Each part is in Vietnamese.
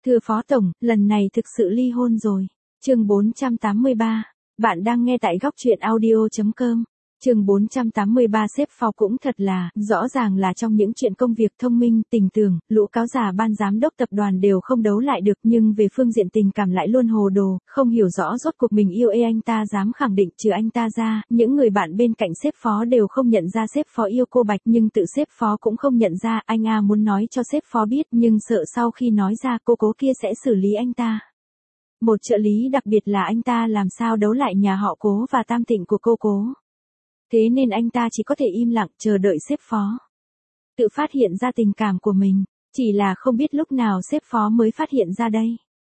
Thưa Phó Tổng, lần này thực sự ly hôn rồi. Chương 483. Bạn đang nghe tại góc truyện audio.com. Chương 483 sếp Phó cũng thật là, rõ ràng là trong những chuyện công việc thông minh, tình tưởng, lũ cáo già ban giám đốc tập đoàn đều không đấu lại được, nhưng về phương diện tình cảm lại luôn hồ đồ, không hiểu rõ rốt cuộc mình yêu anh ta dám khẳng định trừ anh ta ra, những người bạn bên cạnh sếp Phó đều không nhận ra sếp Phó yêu cô Bạch, nhưng tự sếp Phó cũng không nhận ra, anh muốn nói cho sếp Phó biết, nhưng sợ sau khi nói ra cô cố kia sẽ xử lý anh ta. Một trợ lý đặc biệt là anh ta làm sao đấu lại nhà họ Cố và tam tịnh của cô Cố. Thế nên anh ta chỉ có thể im lặng chờ đợi sếp Phó tự phát hiện ra tình cảm của mình, chỉ là không biết lúc nào sếp Phó mới phát hiện ra đây.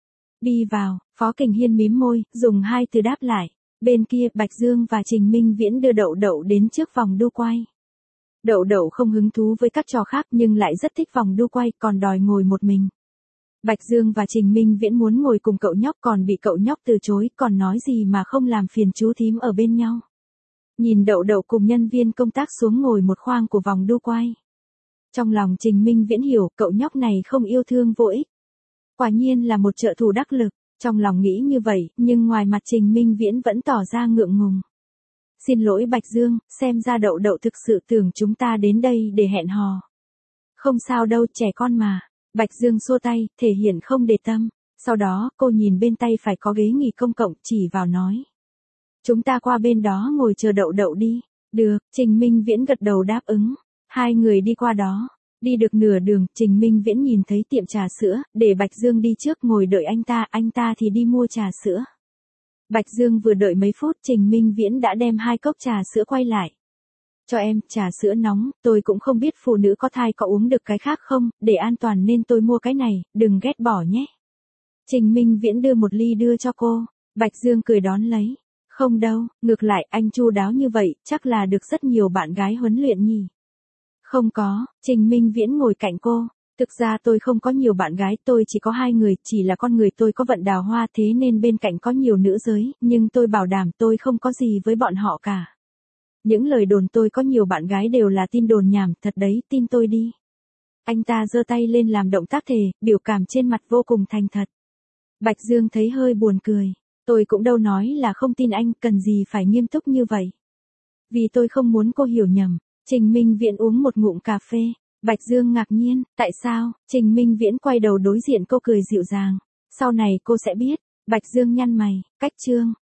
Đi vào, Phó Kình Hiên mím môi, dùng hai từ đáp lại. Bên kia Bạch Dương và Trình Minh Viễn đưa Đậu Đậu đến trước vòng đu quay. Đậu Đậu không hứng thú với các trò khác nhưng lại rất thích vòng đu quay, còn đòi ngồi một mình. Bạch Dương và Trình Minh Viễn muốn ngồi cùng cậu nhóc còn bị cậu nhóc từ chối, còn nói gì mà không làm phiền chú thím ở bên nhau. Nhìn Đậu Đậu cùng nhân viên công tác xuống ngồi một khoang của vòng đu quay. Trong lòng Trình Minh Viễn hiểu cậu nhóc này không yêu thương vô ích. Quả nhiên là một trợ thủ đắc lực, trong lòng nghĩ như vậy, nhưng ngoài mặt Trình Minh Viễn vẫn tỏ ra ngượng ngùng. Xin lỗi Bạch Dương, xem ra Đậu Đậu thực sự tưởng chúng ta đến đây để hẹn hò. Không sao đâu, trẻ con mà. Bạch Dương xua tay, thể hiện không để tâm. Sau đó, cô nhìn bên tay phải có ghế nghỉ công cộng, chỉ vào nói. Chúng ta qua bên đó ngồi chờ Đậu Đậu đi. Được, Trình Minh Viễn gật đầu đáp ứng. Hai người đi qua đó. Đi được nửa đường, Trình Minh Viễn nhìn thấy tiệm trà sữa, để Bạch Dương đi trước ngồi đợi anh ta thì đi mua trà sữa. Bạch Dương vừa đợi mấy phút, Trình Minh Viễn đã đem 2 cốc trà sữa quay lại. Cho em, trà sữa nóng, tôi cũng không biết phụ nữ có thai có uống được cái khác không, để an toàn nên tôi mua cái này, đừng ghét bỏ nhé. Trình Minh Viễn đưa một ly đưa cho cô, Bạch Dương cười đón lấy. Không đâu, ngược lại anh chu đáo như vậy, chắc là được rất nhiều bạn gái huấn luyện nhỉ. Không có, Trình Minh Viễn ngồi cạnh cô. Thực ra tôi không có nhiều bạn gái, tôi chỉ có 2 người, chỉ là con người tôi có vận đào hoa thế nên bên cạnh có nhiều nữ giới, nhưng tôi bảo đảm tôi không có gì với bọn họ cả. Những lời đồn tôi có nhiều bạn gái đều là tin đồn nhảm, thật đấy, tin tôi đi. Anh ta giơ tay lên làm động tác thề, biểu cảm trên mặt vô cùng thành thật. Bạch Dương thấy hơi buồn cười. Tôi cũng đâu nói là không tin anh, cần gì phải nghiêm túc như vậy. Vì tôi không muốn cô hiểu nhầm. Trình Minh Viễn uống một ngụm cà phê. Bạch Dương ngạc nhiên, tại sao? Trình Minh Viễn quay đầu đối diện cô cười dịu dàng. Sau này cô sẽ biết. Bạch Dương nhăn mày, cách Trương,